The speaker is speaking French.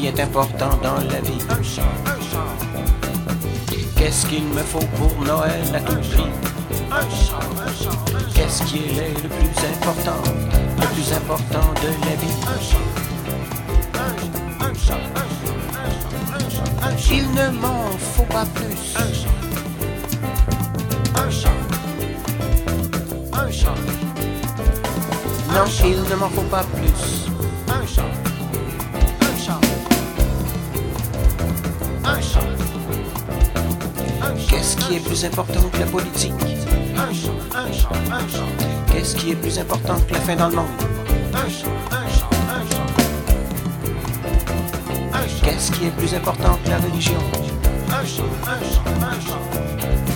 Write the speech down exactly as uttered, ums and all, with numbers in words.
qui est important dans la vie? Qu'est-ce qu'il me faut pour Noël à tout prix? Qu'est-ce qui est le plus important, le plus important de la vie? Il ne m'en faut pas plus. Non, il ne m'en faut pas plus. Qu'est-ce qui est plus important que la politique? Qu'est-ce qui est plus important que la fin dans le monde? Qu'est-ce qui est plus important que la religion?